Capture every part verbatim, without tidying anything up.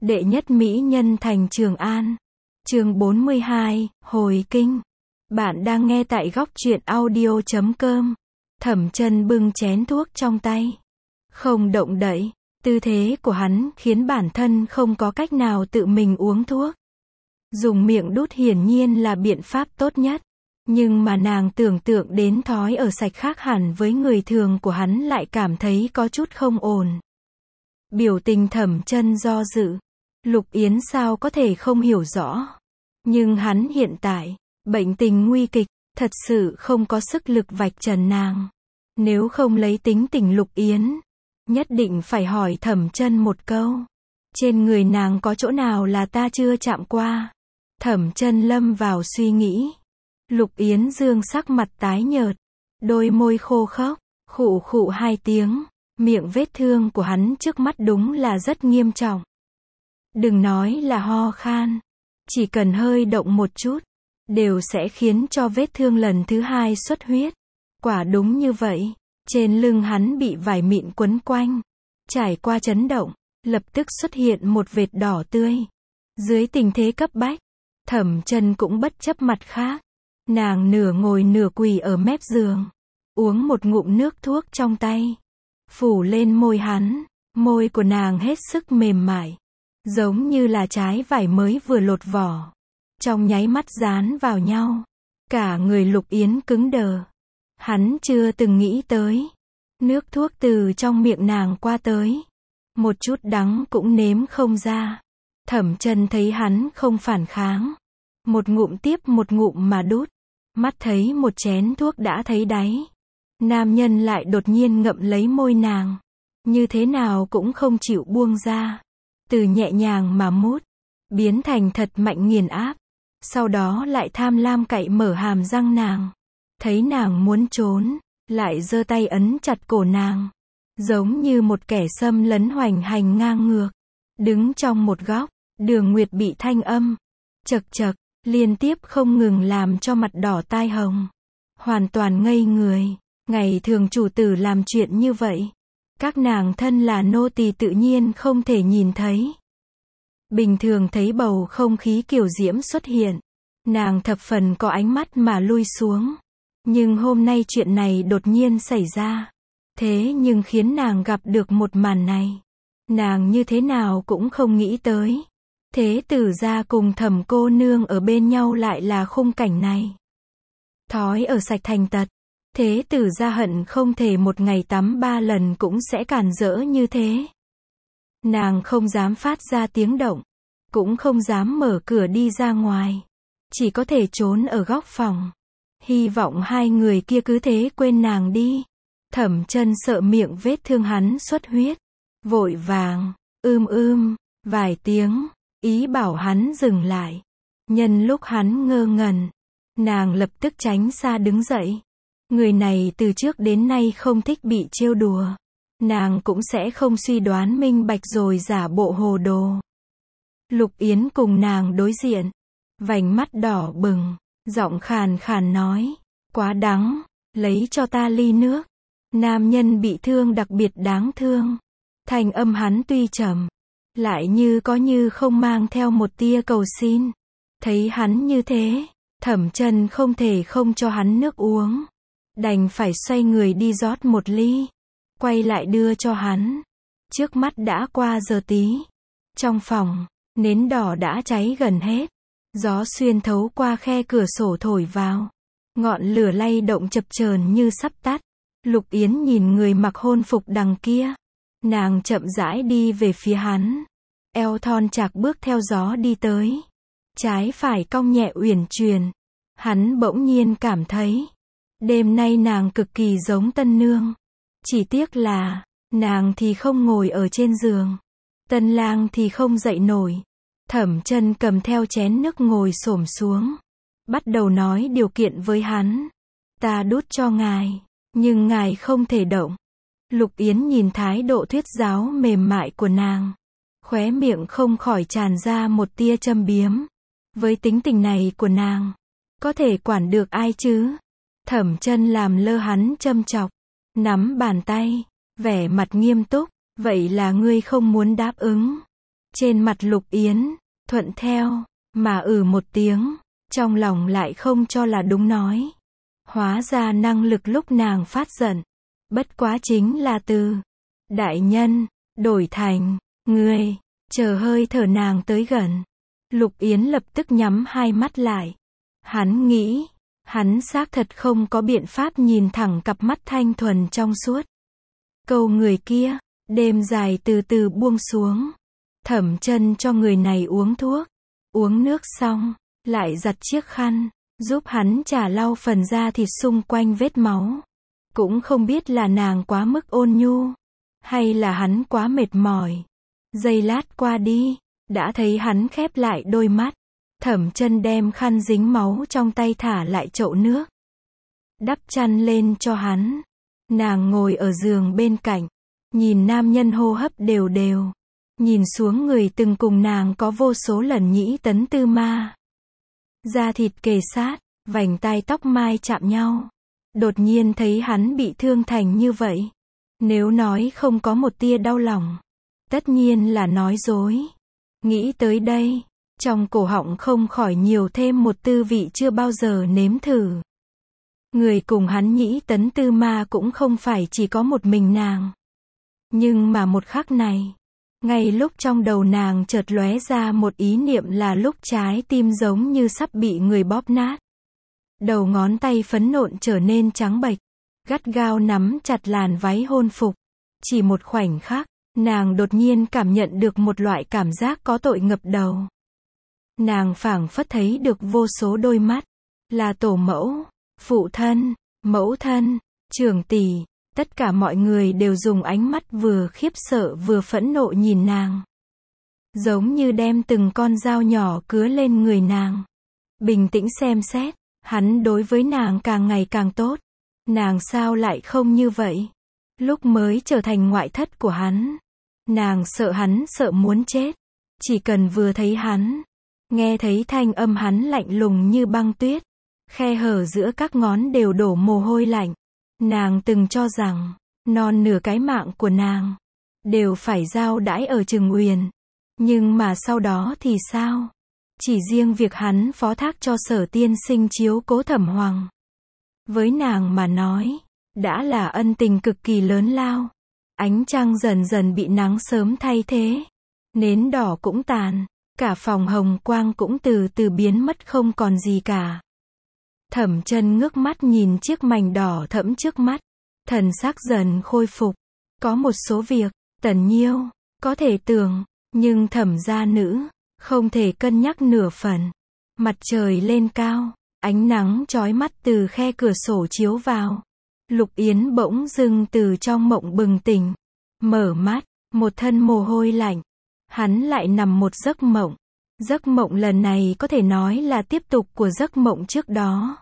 Đệ nhất mỹ nhân thành Trường An. Chương bốn mươi hai, Hồi kinh. Bạn đang nghe tại góc truyện audio chấm com. Thẩm Chân bưng chén thuốc trong tay, không động đậy. Tư thế của hắn khiến bản thân không có cách nào tự mình uống thuốc. Dùng miệng đút hiển nhiên là biện pháp tốt nhất. Nhưng mà nàng tưởng tượng đến thói ở sạch khác hẳn với người thường của hắn lại cảm thấy có chút không ổn. Biểu tình Thẩm Chân do dự. Lục Yến sao có thể không hiểu rõ. Nhưng hắn hiện tại, bệnh tình nguy kịch, thật sự không có sức lực vạch trần nàng. Nếu không lấy tính tình Lục Yến, nhất định phải hỏi Thẩm Chân một câu. Trên người nàng có chỗ nào là ta chưa chạm qua? Thẩm Chân lâm vào suy nghĩ. Lục Yến dương sắc mặt tái nhợt, đôi môi khô khốc, khụ khụ hai tiếng. Miệng vết thương của hắn trước mắt đúng là rất nghiêm trọng. Đừng nói là ho khan, chỉ cần hơi động một chút, đều sẽ khiến cho vết thương lần thứ hai xuất huyết. Quả đúng như vậy, trên lưng hắn bị vải mịn quấn quanh, trải qua chấn động, lập tức xuất hiện một vệt đỏ tươi. Dưới tình thế cấp bách, Thẩm Chân cũng bất chấp mặt khác. Nàng nửa ngồi nửa quỳ ở mép giường, uống một ngụm nước thuốc trong tay, phủ lên môi hắn. Môi của nàng hết sức mềm mại, giống như là trái vải mới vừa lột vỏ. Trong nháy mắt dán vào nhau, cả người Lục Yến cứng đờ. Hắn chưa từng nghĩ tới, nước thuốc từ trong miệng nàng qua tới, một chút đắng cũng nếm không ra. Thẩm Chân thấy hắn không phản kháng, một ngụm tiếp một ngụm mà đút, mắt thấy một chén thuốc đã thấy đáy. Nam nhân lại đột nhiên ngậm lấy môi nàng, như thế nào cũng không chịu buông ra. Từ nhẹ nhàng mà mút, biến thành thật mạnh nghiền áp. Sau đó lại tham lam cạy mở hàm răng nàng. Thấy nàng muốn trốn, lại giơ tay ấn chặt cổ nàng, giống như một kẻ xâm lấn hoành hành ngang ngược. Đứng trong một góc, Đường Nguyệt bị thanh âm chật chật liên tiếp không ngừng làm cho mặt đỏ tai hồng, hoàn toàn ngây người. Ngày thường chủ tử làm chuyện như vậy, các nàng thân là nô tỳ tự nhiên không thể nhìn thấy. Bình thường thấy bầu không khí kiều diễm xuất hiện, nàng thập phần có ánh mắt mà lui xuống. Nhưng hôm nay chuyện này đột nhiên xảy ra. Thế nhưng khiến nàng gặp được một màn này, nàng như thế nào cũng không nghĩ tới. Thế tử gia cùng Thẩm cô nương ở bên nhau lại là khung cảnh này. Thói ở sạch thành tật, thế tử gia hận không thể một ngày tắm ba lần cũng sẽ cản rỡ như thế. Nàng không dám phát ra tiếng động, cũng không dám mở cửa đi ra ngoài, chỉ có thể trốn ở góc phòng, hy vọng hai người kia cứ thế quên nàng đi. Thẩm Chân sợ miệng vết thương hắn xuất huyết, vội vàng ưm ưm vài tiếng, ý bảo hắn dừng lại. Nhân lúc hắn ngơ ngẩn, nàng lập tức tránh xa đứng dậy. Người này từ trước đến nay không thích bị trêu đùa, nàng cũng sẽ không suy đoán minh bạch rồi giả bộ hồ đồ. Lục Yến cùng nàng đối diện, vành mắt đỏ bừng, giọng khàn khàn nói, quá đắng, lấy cho ta ly nước. Nam nhân bị thương đặc biệt đáng thương. Thanh âm hắn tuy trầm, lại như có như không mang theo một tia cầu xin. Thấy hắn như thế, Thẩm Chân không thể không cho hắn nước uống, đành phải xoay người đi rót một ly, quay lại đưa cho hắn. Trước mắt đã qua giờ tí, trong phòng, nến đỏ đã cháy gần hết. Gió xuyên thấu qua khe cửa sổ thổi vào, ngọn lửa lay động chập chờn như sắp tắt. Lục Yến nhìn người mặc hôn phục đằng kia, nàng chậm rãi đi về phía hắn, eo thon chạc bước theo gió đi tới, trái phải cong nhẹ uyển chuyển. Hắn bỗng nhiên cảm thấy, đêm nay nàng cực kỳ giống tân nương. Chỉ tiếc là, nàng thì không ngồi ở trên giường, tân lang thì không dậy nổi. Thẩm Chân cầm theo chén nước ngồi xổm xuống, bắt đầu nói điều kiện với hắn. Ta đút cho ngài, nhưng ngài không thể động. Lục Yến nhìn thái độ thuyết giáo mềm mại của nàng, khóe miệng không khỏi tràn ra một tia châm biếm. Với tính tình này của nàng, có thể quản được ai chứ? Thẩm Chân làm lơ hắn châm chọc, nắm bàn tay, vẻ mặt nghiêm túc. Vậy là ngươi không muốn đáp ứng? Trên mặt Lục Yến, thuận theo, mà ừ một tiếng, trong lòng lại không cho là đúng nói. Hóa ra năng lực lúc nàng phát giận, bất quá chính là từ đại nhân, đổi thành, người, chờ hơi thở nàng tới gần. Lục Yến lập tức nhắm hai mắt lại. Hắn nghĩ, hắn xác thật không có biện pháp nhìn thẳng cặp mắt thanh thuần trong suốt. Câu người kia, đêm dài từ từ buông xuống. Thẩm Chân cho người này uống thuốc, uống nước xong, lại giặt chiếc khăn, giúp hắn chà lau phần da thịt xung quanh vết máu. Cũng không biết là nàng quá mức ôn nhu, hay là hắn quá mệt mỏi. Giây lát qua đi, đã thấy hắn khép lại đôi mắt. Thẩm Chân đem khăn dính máu trong tay thả lại chậu nước, đắp chăn lên cho hắn. Nàng ngồi ở giường bên cạnh, nhìn nam nhân hô hấp đều đều, nhìn xuống người từng cùng nàng có vô số lần nhĩ tấn tư ma. Da thịt kề sát, vành tai tóc mai chạm nhau. Đột nhiên thấy hắn bị thương thành như vậy. Nếu nói không có một tia đau lòng, tất nhiên là nói dối. Nghĩ tới đây, trong cổ họng không khỏi nhiều thêm một tư vị chưa bao giờ nếm thử. Người cùng hắn nhĩ tấn tư ma cũng không phải chỉ có một mình nàng. Nhưng mà một khắc này, ngay lúc trong đầu nàng chợt lóe ra một ý niệm là lúc trái tim giống như sắp bị người bóp nát. Đầu ngón tay phấn nộn trở nên trắng bệch, gắt gao nắm chặt làn váy hôn phục. Chỉ một khoảnh khắc, nàng đột nhiên cảm nhận được một loại cảm giác có tội ngập đầu. Nàng phảng phất thấy được vô số đôi mắt, là tổ mẫu, phụ thân, mẫu thân, trưởng tỷ, tất cả mọi người đều dùng ánh mắt vừa khiếp sợ vừa phẫn nộ nhìn nàng. Giống như đem từng con dao nhỏ cứa lên người nàng. Bình tĩnh xem xét, hắn đối với nàng càng ngày càng tốt. Nàng sao lại không như vậy? Lúc mới trở thành ngoại thất của hắn, nàng sợ hắn sợ muốn chết. Chỉ cần vừa thấy hắn, nghe thấy thanh âm hắn lạnh lùng như băng tuyết, khe hở giữa các ngón đều đổ mồ hôi lạnh. Nàng từng cho rằng, non nửa cái mạng của nàng đều phải giao đãi ở Trừng Uyển. Nhưng mà sau đó thì sao? Chỉ riêng việc hắn phó thác cho Sở tiên sinh chiếu cố Thẩm Hoàng, với nàng mà nói, đã là ân tình cực kỳ lớn lao. Ánh trăng dần dần bị nắng sớm thay thế, nến đỏ cũng tàn, cả phòng hồng quang cũng từ từ biến mất không còn gì cả. Thẩm Chân ngước mắt nhìn chiếc mảnh đỏ thẫm trước mắt, thần sắc dần khôi phục. Có một số việc, Tần Nhiêu có thể tưởng, nhưng Thẩm gia nữ không thể cân nhắc nửa phần. Mặt trời lên cao, ánh nắng chói mắt từ khe cửa sổ chiếu vào. Lục Yến bỗng dưng từ trong mộng bừng tỉnh, mở mắt, một thân mồ hôi lạnh. Hắn lại nằm một giấc mộng. Giấc mộng lần này có thể nói là tiếp tục của giấc mộng trước đó.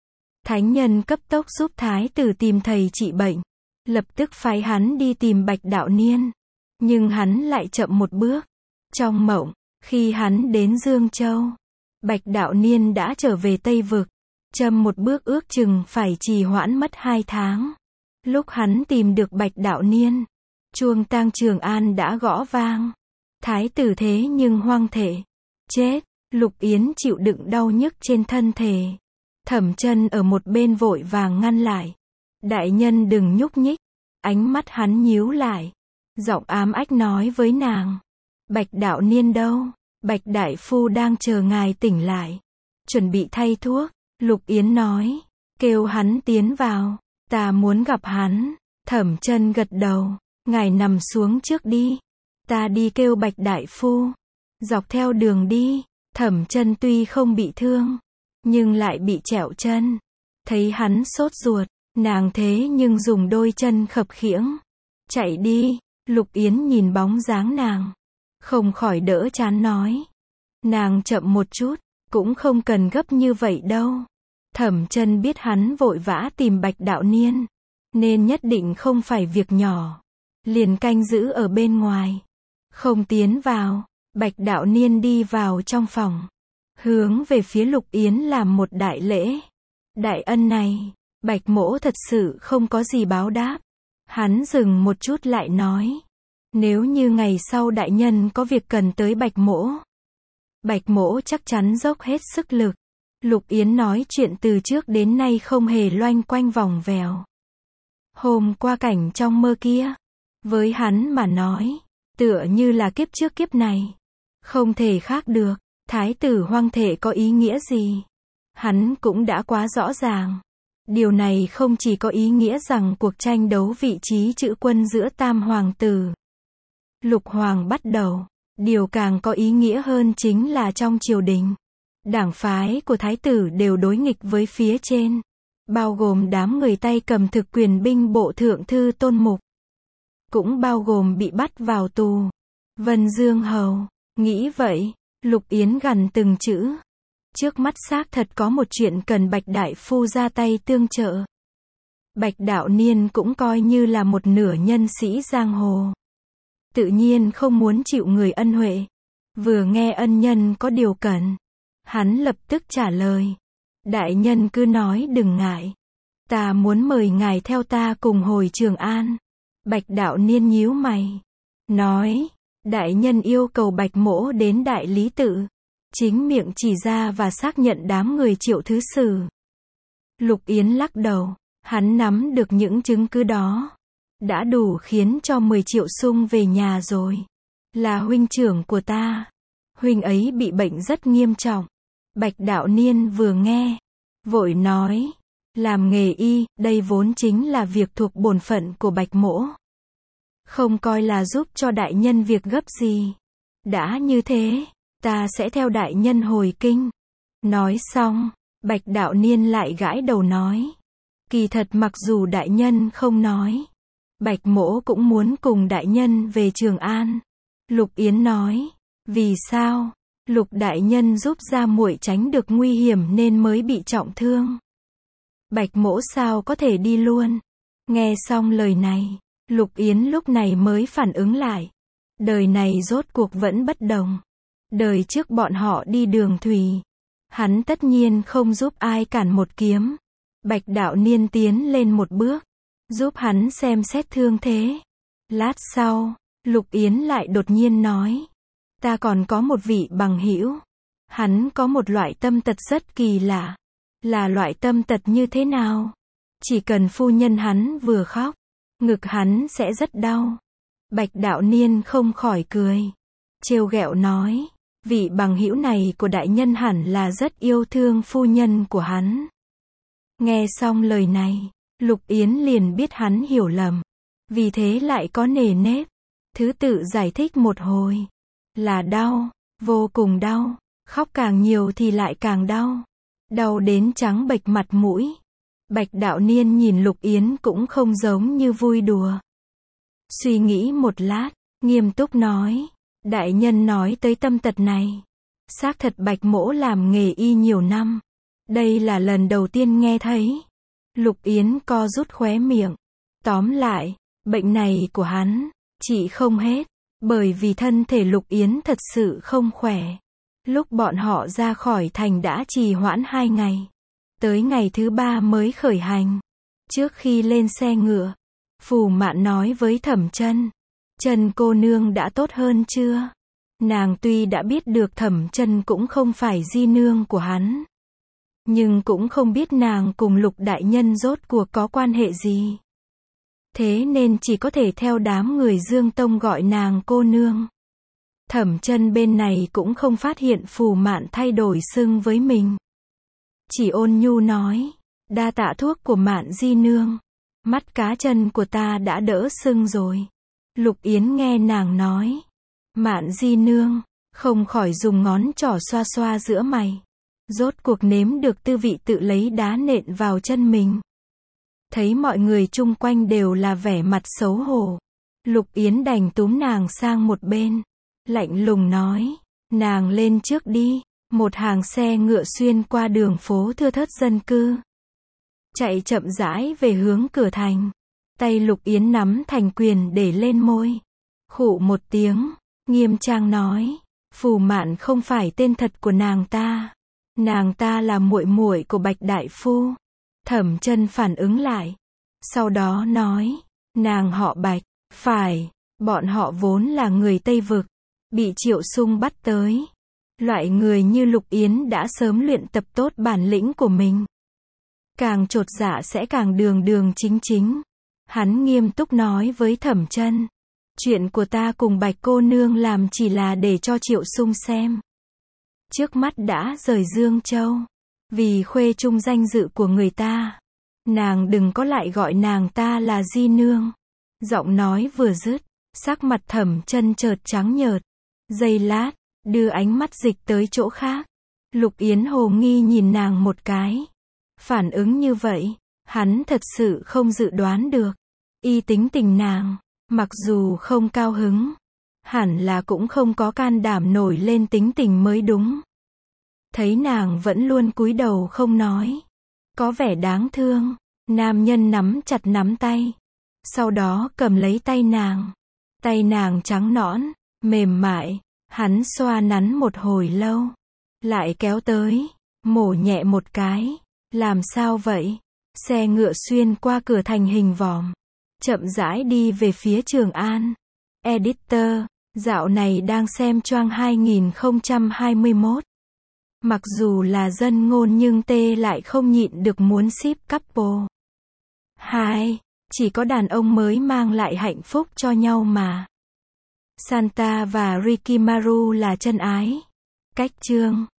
Thánh nhân cấp tốc giúp thái tử tìm thầy trị bệnh, lập tức phái hắn đi tìm Bạch Đạo Niên. Nhưng hắn lại chậm một bước. Trong mộng, khi hắn đến Dương Châu, Bạch Đạo Niên đã trở về Tây Vực. Chậm một bước ước chừng phải trì hoãn mất hai tháng. Lúc hắn tìm được Bạch Đạo Niên, chuông tang Trường An đã gõ vang. Thái tử thế nhưng hoang thể, chết. Lục Yến chịu đựng đau nhức trên thân thể. Thẩm Chân ở một bên vội vàng ngăn lại. Đại nhân đừng nhúc nhích. Ánh mắt hắn nhíu lại, giọng ám ách nói với nàng. Bạch Đạo Niên đâu? Bạch Đại Phu đang chờ ngài tỉnh lại, chuẩn bị thay thuốc. Lục Yến nói, kêu hắn tiến vào, ta muốn gặp hắn. Thẩm Chân gật đầu, ngài nằm xuống trước đi, ta đi kêu Bạch Đại Phu. Dọc theo đường đi, Thẩm Chân tuy không bị thương, nhưng lại bị trẹo chân. Thấy hắn sốt ruột, nàng thế nhưng dùng đôi chân khập khiễng chạy đi. Lục Yến nhìn bóng dáng nàng, không khỏi đỡ chán nói, nàng chậm một chút, cũng không cần gấp như vậy đâu. Thẩm Chân biết hắn vội vã tìm Bạch Đạo Niên, nên nhất định không phải việc nhỏ, liền canh giữ ở bên ngoài, không tiến vào. Bạch Đạo Niên đi vào trong phòng, hướng về phía Lục Yến làm một đại lễ. Đại ân này, Bạch mỗ thật sự không có gì báo đáp. Hắn dừng một chút lại nói, Nếu như ngày sau đại nhân có việc cần tới Bạch Mỗ, Bạch Mỗ chắc chắn dốc hết sức lực. Lục Yến nói chuyện từ trước đến nay không hề loanh quanh vòng vèo. Hôm qua cảnh trong mơ kia, với hắn mà nói, tựa như là kiếp trước kiếp này. Không thể khác được, thái tử hoang thể có ý nghĩa gì? Hắn cũng đã quá rõ ràng. Điều này không chỉ có ý nghĩa rằng cuộc tranh đấu vị trí chữ quân giữa tam hoàng tử, Lục Hoàng bắt đầu. Điều càng có ý nghĩa hơn chính là trong triều đình, đảng phái của thái tử đều đối nghịch với phía trên, bao gồm đám người tay cầm thực quyền binh bộ thượng thư Tôn Mục, cũng bao gồm bị bắt vào tù, Vân Dương Hầu. Nghĩ vậy, Lục Yến gằn từng chữ. Trước mắt xác thật có một chuyện cần Bạch Đại Phu ra tay tương trợ. Bạch Đạo Niên cũng coi như là một nửa nhân sĩ giang hồ, tự nhiên không muốn chịu người ân huệ. Vừa nghe ân nhân có điều cần, hắn lập tức trả lời. Đại nhân cứ nói đừng ngại. Ta muốn mời ngài theo ta cùng hồi Trường An. Bạch Đạo Niên nhíu mày, nói, đại nhân yêu cầu Bạch Mỗ đến Đại Lý Tự, chính miệng chỉ ra và xác nhận đám người Triệu thứ sử. Lục Yến lắc đầu, hắn nắm được những chứng cứ đó, đã đủ khiến cho mười triệu sung về nhà rồi. Là huynh trưởng của ta. Huynh ấy bị bệnh rất nghiêm trọng. Bạch Đạo Niên vừa nghe, vội nói, làm nghề y, đây vốn chính là việc thuộc bổn phận của Bạch Mỗ. Không coi là giúp cho đại nhân việc gấp gì. Đã như thế, ta sẽ theo đại nhân hồi kinh. Nói xong, Bạch Đạo Niên lại gãi đầu nói, kỳ thật mặc dù đại nhân không nói, Bạch Mỗ cũng muốn cùng đại nhân về Trường An. Lục Yến nói, vì sao? Lục đại nhân giúp gia muội tránh được nguy hiểm nên mới bị trọng thương. Bạch Mỗ sao có thể đi luôn? Nghe xong lời này, Lục Yến lúc này mới phản ứng lại. Đời này rốt cuộc vẫn bất đồng. Đời trước bọn họ đi đường thủy, hắn tất nhiên không giúp ai cản một kiếm. Bạch Đạo Niên tiến lên một bước, giúp hắn xem xét thương thế. Lát sau, Lục Yến lại đột nhiên nói, ta còn có một vị bằng hữu. Hắn có một loại tâm tật rất kỳ lạ. Là loại tâm tật như thế nào? Chỉ cần phu nhân hắn vừa khóc, ngực hắn sẽ rất đau. Bạch Đạo Niên không khỏi cười, trêu ghẹo nói, vị bằng hữu này của đại nhân hẳn là rất yêu thương phu nhân của hắn. Nghe xong lời này, Lục Yến liền biết hắn hiểu lầm, vì thế lại có nề nếp, thứ tự giải thích một hồi. Là đau, vô cùng đau, khóc càng nhiều thì lại càng đau, đau đến trắng bệch mặt mũi. Bạch Đạo Niên nhìn Lục Yến cũng không giống như vui đùa. Suy nghĩ một lát, nghiêm túc nói, đại nhân nói tới tâm tật này, xác thật Bạch Mỗ làm nghề y nhiều năm, đây là lần đầu tiên nghe thấy. Lục Yến co rút khóe miệng. Tóm lại, bệnh này của hắn trị không hết, bởi vì thân thể Lục Yến thật sự không khỏe. Lúc bọn họ ra khỏi thành đã trì hoãn hai ngày, tới ngày thứ ba mới khởi hành. Trước khi lên xe ngựa, Phù Mạn nói với Thẩm Chân, Trần cô nương đã tốt hơn chưa? Nàng tuy đã biết được Thẩm Chân cũng không phải di nương của hắn, nhưng cũng không biết nàng cùng Lục đại nhân rốt cuộc có quan hệ gì. Thế nên chỉ có thể theo đám người Dương Tông gọi nàng cô nương. Thẩm Chân bên này cũng không phát hiện Phù Mạn thay đổi xưng với mình, chỉ ôn nhu nói, đa tạ thuốc của Mạn di nương, mắt cá chân của ta đã đỡ sưng rồi. Lục Yến nghe nàng nói, Mạn di nương, không khỏi dùng ngón trỏ xoa xoa giữa mày. Rốt cuộc nếm được tư vị tự lấy đá nện vào chân mình. Thấy mọi người chung quanh đều là vẻ mặt xấu hổ, Lục Yến đành túm nàng sang một bên, lạnh lùng nói, nàng lên trước đi. Một hàng xe ngựa xuyên qua đường phố thưa thớt dân cư, chạy chậm rãi về hướng cửa thành. Tay Lục Yến nắm thành quyền để lên môi, khụ một tiếng, nghiêm trang nói, Phù Mạn không phải tên thật của nàng ta, nàng ta là muội muội của Bạch đại phu. Thẩm Chân phản ứng lại, sau đó nói, nàng họ Bạch, phải, Bọn họ vốn là người Tây Vực, bị Triệu Sung bắt tới. Loại người như Lục Yến đã sớm luyện tập tốt bản lĩnh của mình. Càng chột dạ sẽ càng đường đường chính chính. Hắn nghiêm túc nói với Thẩm Chân, chuyện của ta cùng Bạch cô nương làm chỉ là để cho Triệu Sung xem. Trước mắt đã rời Dương Châu, vì khuê trung danh dự của người ta. Nàng đừng có lại gọi nàng ta là di nương. Giọng nói vừa dứt, sắc mặt Thẩm Chân chợt trắng nhợt. Giây lát, đưa ánh mắt dịch tới chỗ khác. Lục Yến hồ nghi nhìn nàng một cái. Phản ứng như vậy, hắn thật sự không dự đoán được. Y tính tình nàng, mặc dù không cao hứng, hẳn là cũng không có can đảm nổi lên tính tình mới đúng. Thấy nàng vẫn luôn cúi đầu không nói, có vẻ đáng thương, nam nhân nắm chặt nắm tay, sau đó cầm lấy tay nàng. Tay nàng trắng nõn, mềm mại, hắn xoa nắn một hồi lâu, lại kéo tới, mổ nhẹ một cái. Làm sao vậy? Xe ngựa xuyên qua cửa thành hình vòm, chậm rãi đi về phía Trường An. Editor, dạo này đang xem Choang hai không hai mốt. Mặc dù là dân ngôn nhưng tê lại không nhịn được muốn ship couple. Hai, chỉ có đàn ông mới mang lại hạnh phúc cho nhau mà. Santa và Rikimaru là chân ái. Cách chương